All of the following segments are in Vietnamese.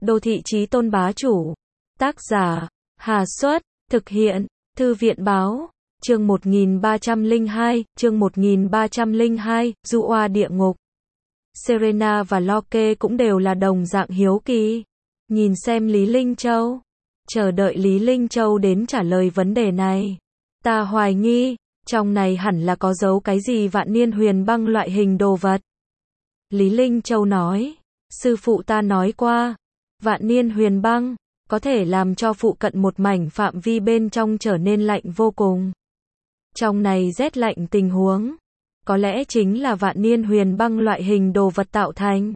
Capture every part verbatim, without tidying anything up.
Đô thị chí tôn bá chủ. Tác giả, Hà Xuất, thực hiện, Thư viện Báo, chương một nghìn ba trăm lẻ hai, chương một nghìn ba trăm lẻ hai, Du oa địa ngục. Serena và Locke cũng đều là đồng dạng hiếu kỳ. Nhìn xem Lý Linh Châu. Chờ đợi Lý Linh Châu đến trả lời vấn đề này. Ta hoài nghi, trong này hẳn là có giấu cái gì vạn niên huyền băng loại hình đồ vật. Lý Linh Châu nói, sư phụ ta nói qua, vạn niên huyền băng, có thể làm cho phụ cận một mảnh phạm vi bên trong trở nên lạnh vô cùng. Trong này rét lạnh tình huống, có lẽ chính là vạn niên huyền băng loại hình đồ vật tạo thành.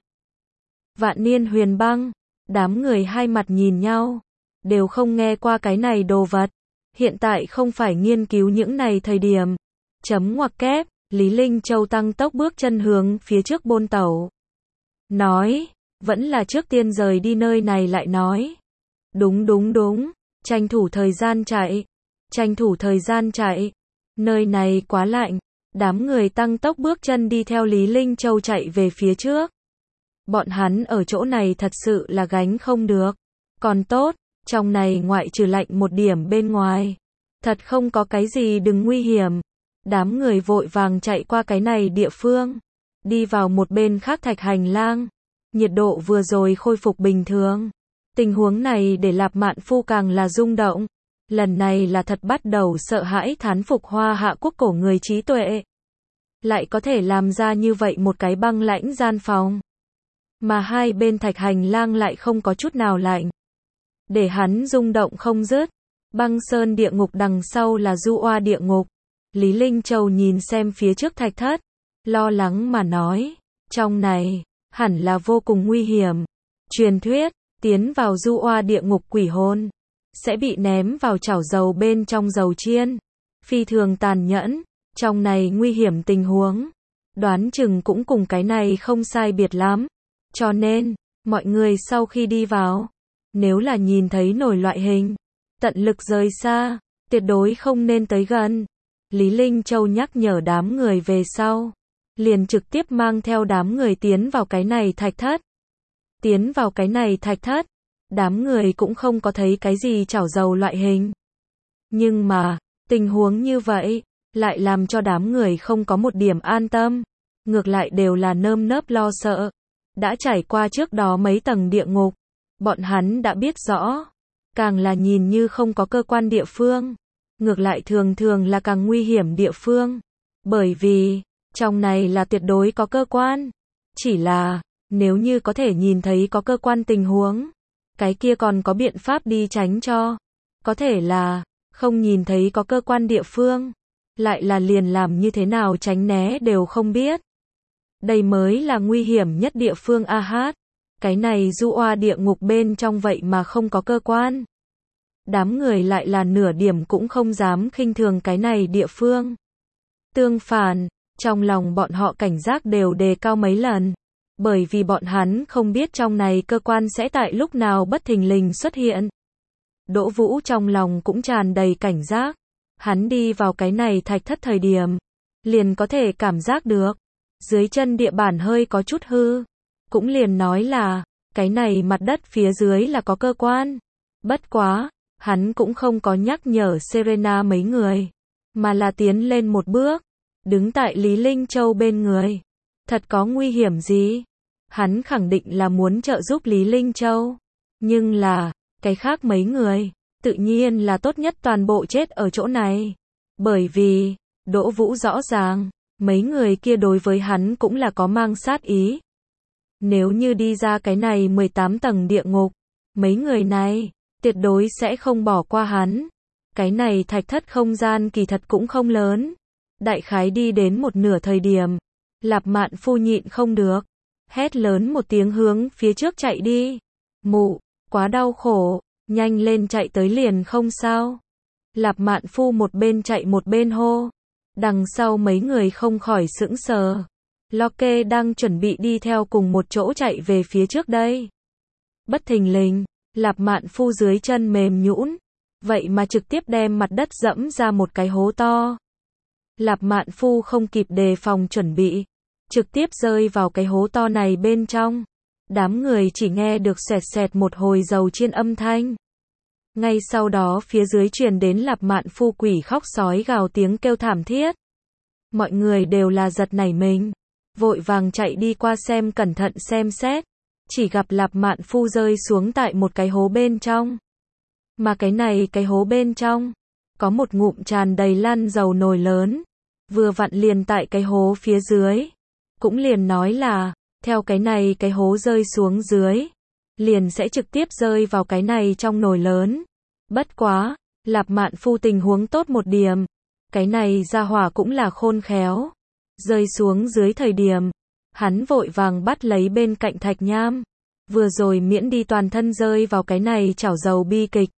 Vạn niên huyền băng, đám người hai mặt nhìn nhau, đều không nghe qua cái này đồ vật. Hiện tại không phải nghiên cứu những này thời điểm. Chấm ngoặc kép, Lý Linh Châu tăng tốc bước chân hướng phía trước bôn tẩu. Nói, vẫn là trước tiên rời đi nơi này lại nói. Đúng đúng đúng, tranh thủ thời gian chạy, tranh thủ thời gian chạy. Nơi này quá lạnh, đám người tăng tốc bước chân đi theo Lý Linh Châu chạy về phía trước. Bọn hắn ở chỗ này thật sự là gánh không được. Còn tốt, trong này ngoại trừ lạnh một điểm bên ngoài, thật không có cái gì đừng nguy hiểm. Đám người vội vàng chạy qua cái này địa phương, đi vào một bên khác thạch hành lang. Nhiệt độ vừa rồi khôi phục bình thường. Tình huống này để Lạp Mạn Phu càng là rung động. Lần này là thật bắt đầu sợ hãi thán phục Hoa Hạ quốc cổ người trí tuệ. Lại có thể làm ra như vậy một cái băng lãnh gian phòng. Mà hai bên thạch hành lang lại không có chút nào lạnh. Để hắn rung động không dứt. Băng sơn địa ngục đằng sau là Du oa địa ngục. Lý Linh Châu nhìn xem phía trước thạch thất, lo lắng mà nói, trong này, hẳn là vô cùng nguy hiểm. Truyền thuyết, tiến vào Du oa địa ngục quỷ hồn, sẽ bị ném vào chảo dầu bên trong dầu chiên. Phi thường tàn nhẫn, trong này nguy hiểm tình huống. Đoán chừng cũng cùng cái này không sai biệt lắm. Cho nên, mọi người sau khi đi vào, nếu là nhìn thấy nổi loại hình, tận lực rời xa, tuyệt đối không nên tới gần. Lý Linh Châu nhắc nhở đám người về sau, liền trực tiếp mang theo đám người tiến vào cái này thạch thất. Tiến vào cái này thạch thất, đám người cũng không có thấy cái gì chảo dầu loại hình. Nhưng mà, tình huống như vậy, lại làm cho đám người không có một điểm an tâm, ngược lại đều là nơm nớp lo sợ. Đã trải qua trước đó mấy tầng địa ngục, bọn hắn đã biết rõ, càng là nhìn như không có cơ quan địa phương, ngược lại thường thường là càng nguy hiểm địa phương. Bởi vì, trong này là tuyệt đối có cơ quan. Chỉ là, nếu như có thể nhìn thấy có cơ quan tình huống, cái kia còn có biện pháp đi tránh cho. Có thể là, không nhìn thấy có cơ quan địa phương, lại là liền làm như thế nào tránh né đều không biết. Đây mới là nguy hiểm nhất địa phương a hát. Cái này Du oa địa ngục bên trong vậy mà không có cơ quan. Đám người lại là nửa điểm cũng không dám khinh thường cái này địa phương. Tương phản, trong lòng bọn họ cảnh giác đều đề cao mấy lần. Bởi vì bọn hắn không biết trong này cơ quan sẽ tại lúc nào bất thình lình xuất hiện. Đỗ Vũ trong lòng cũng tràn đầy cảnh giác. Hắn đi vào cái này thạch thất thời điểm, liền có thể cảm giác được. Dưới chân địa bản hơi có chút hư. Cũng liền nói là, cái này mặt đất phía dưới là có cơ quan. Bất quá, hắn cũng không có nhắc nhở Serena mấy người, mà là tiến lên một bước, đứng tại Lý Linh Châu bên người. Thật có nguy hiểm gì? Hắn khẳng định là muốn trợ giúp Lý Linh Châu. Nhưng là, cái khác mấy người, tự nhiên là tốt nhất toàn bộ chết ở chỗ này. Bởi vì, Đỗ Vũ rõ ràng, mấy người kia đối với hắn cũng là có mang sát ý. Nếu như đi ra cái này mười tám tầng địa ngục, mấy người này, tuyệt đối sẽ không bỏ qua hắn. Cái này thạch thất không gian kỳ thật cũng không lớn. Đại khái đi đến một nửa thời điểm, Lạp Mạn Phu nhịn không được, hét lớn một tiếng hướng phía trước chạy đi. Mụ, quá đau khổ, nhanh lên chạy tới liền không sao. Lạp Mạn Phu một bên chạy một bên hô. Đằng sau mấy người không khỏi sững sờ. Locke đang chuẩn bị đi theo cùng một chỗ chạy về phía trước đây. Bất thình lình, Lạp Mạn Phu dưới chân mềm nhũn, vậy mà trực tiếp đem mặt đất dẫm ra một cái hố to. Lạp Mạn Phu không kịp đề phòng chuẩn bị, trực tiếp rơi vào cái hố to này bên trong. Đám người chỉ nghe được xẹt xẹt một hồi dầu chiên âm thanh. Ngay sau đó phía dưới truyền đến Lạp Mạn Phu quỷ khóc sói gào tiếng kêu thảm thiết. Mọi người đều là giật nảy mình, vội vàng chạy đi qua xem cẩn thận xem xét, chỉ gặp Lạp Mạn Phu rơi xuống tại một cái hố bên trong. Mà cái này cái hố bên trong, có một ngụm tràn đầy lăn dầu nồi lớn, vừa vặn liền tại cái hố phía dưới. Cũng liền nói là, theo cái này cái hố rơi xuống dưới, liền sẽ trực tiếp rơi vào cái này trong nồi lớn. Bất quá, Lạp Mạn Phu tình huống tốt một điểm, cái này ra hỏa cũng là khôn khéo. Rơi xuống dưới thời điểm, hắn vội vàng bắt lấy bên cạnh thạch nham, vừa rồi miễn đi toàn thân rơi vào cái này chảo dầu bi kịch.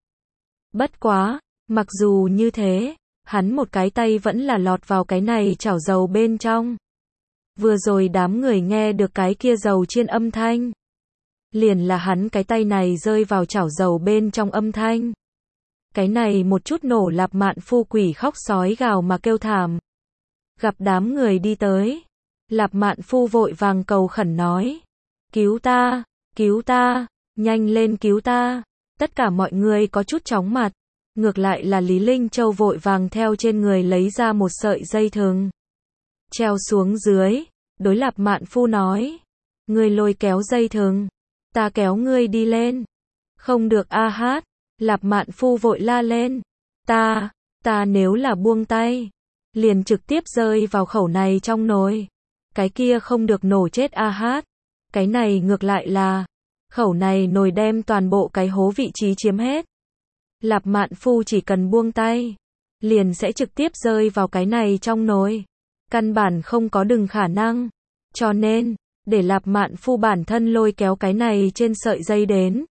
Bất quá, mặc dù như thế, hắn một cái tay vẫn là lọt vào cái này chảo dầu bên trong. Vừa rồi đám người nghe được cái kia dầu chiên âm thanh, liền là hắn cái tay này rơi vào chảo dầu bên trong âm thanh. Cái này một chút nổ Lạp Mạn Phu quỷ khóc sói gào mà kêu thảm. Gặp đám người đi tới, Lạp Mạn Phu vội vàng cầu khẩn nói, cứu ta, cứu ta, nhanh lên cứu ta. Tất cả mọi người có chút chóng mặt, ngược lại là Lý Linh Châu vội vàng theo trên người lấy ra một sợi dây thừng, treo xuống dưới, đối Lạp Mạn Phu nói, ngươi lôi kéo dây thừng, ta kéo ngươi đi lên. Không được a hát, Lạp Mạn Phu vội la lên, ta, ta nếu là buông tay, liền trực tiếp rơi vào khẩu này trong nồi, cái kia không được nổ chết a hát, cái này ngược lại là, khẩu này nồi đem toàn bộ cái hố vị trí chiếm hết. Lạp Mạn Phu chỉ cần buông tay, liền sẽ trực tiếp rơi vào cái này trong nồi, căn bản không có đừng khả năng, cho nên, để Lạp Mạn Phu bản thân lôi kéo cái này trên sợi dây đến.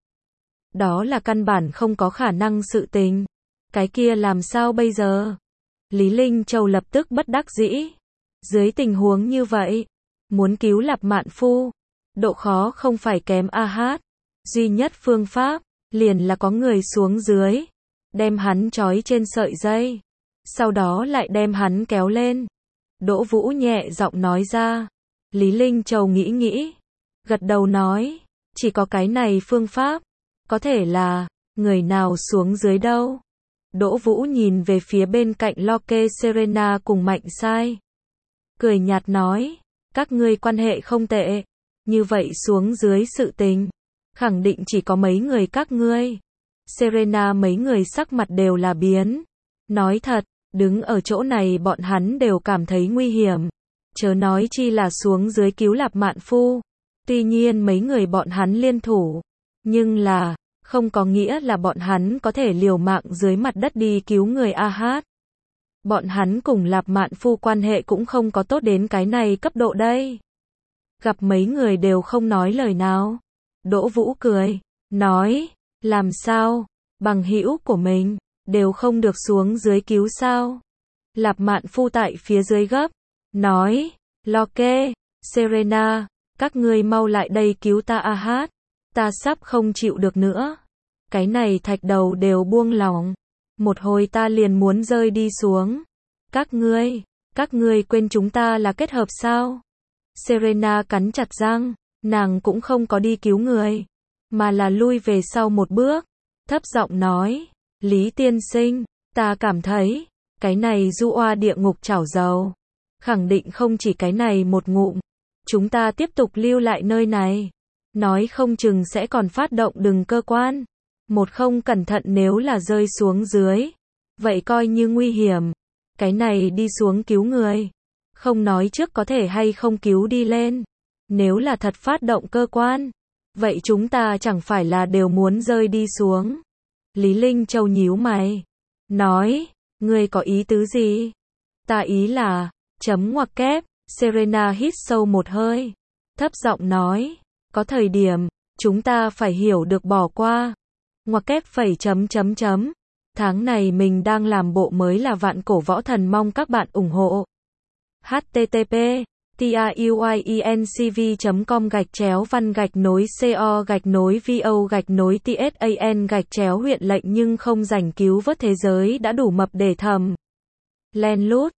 Đó là căn bản không có khả năng sự tình, cái kia làm sao bây giờ? Lý Linh Châu lập tức bất đắc dĩ. Dưới tình huống như vậy, muốn cứu Lạp Mạn Phu, độ khó không phải kém a hát. Duy nhất phương pháp, liền là có người xuống dưới, đem hắn trói trên sợi dây, sau đó lại đem hắn kéo lên. Đỗ Vũ nhẹ giọng nói ra. Lý Linh Châu nghĩ nghĩ, gật đầu nói, chỉ có cái này phương pháp, có thể là, người nào xuống dưới đâu? Đỗ Vũ nhìn về phía bên cạnh Locke Serena cùng Mạnh Sai, cười nhạt nói, các ngươi quan hệ không tệ, như vậy xuống dưới sự tình, khẳng định chỉ có mấy người các ngươi. Serena mấy người sắc mặt đều là biến, nói thật, đứng ở chỗ này bọn hắn đều cảm thấy nguy hiểm, chớ nói chi là xuống dưới cứu Lạp Mạn Phu. Tuy nhiên mấy người bọn hắn liên thủ, nhưng là, không có nghĩa là bọn hắn có thể liều mạng dưới mặt đất đi cứu người a hát. Bọn hắn cùng Lạp Mạn Phu quan hệ cũng không có tốt đến cái này cấp độ đây. Gặp mấy người đều không nói lời nào, Đỗ Vũ cười, nói, làm sao, bằng hữu của mình, đều không được xuống dưới cứu sao? Lạp Mạn Phu tại phía dưới gấp, nói, Locke, Serena, các ngươi mau lại đây cứu ta a hát, ta sắp không chịu được nữa. Cái này thạch đầu đều buông lỏng, một hồi ta liền muốn rơi đi xuống. Các ngươi, các ngươi quên chúng ta là kết hợp sao? Serena cắn chặt răng, nàng cũng không có đi cứu người, mà là lui về sau một bước, thấp giọng nói, Lý tiên sinh, ta cảm thấy, cái này du oa địa ngục chảo dầu, khẳng định không chỉ cái này một ngụm, chúng ta tiếp tục lưu lại nơi này, nói không chừng sẽ còn phát động đừng cơ quan, một không cẩn thận nếu là rơi xuống dưới, vậy coi như nguy hiểm, cái này đi xuống cứu người, không nói trước có thể hay không cứu đi lên, nếu là thật phát động cơ quan, vậy chúng ta chẳng phải là đều muốn rơi đi xuống. Lý Linh Châu nhíu mày, nói, ngươi có ý tứ gì? Ta ý là, chấm ngoặc kép. Serena hít sâu một hơi, thấp giọng nói, có thời điểm, chúng ta phải hiểu được bỏ qua. Ngoặc kép phẩy chấm chấm chấm. Tháng này mình đang làm bộ mới là Vạn Cổ Võ Thần, mong các bạn ủng hộ. H T T P TIUIENCV chấm com gạch chéo văn gạch nối CO gạch nối VO gạch nối TSAN gạch chéo huyện lệnh nhưng không rảnh cứu vớt thế giới đã đủ mập để thầm. Len lút.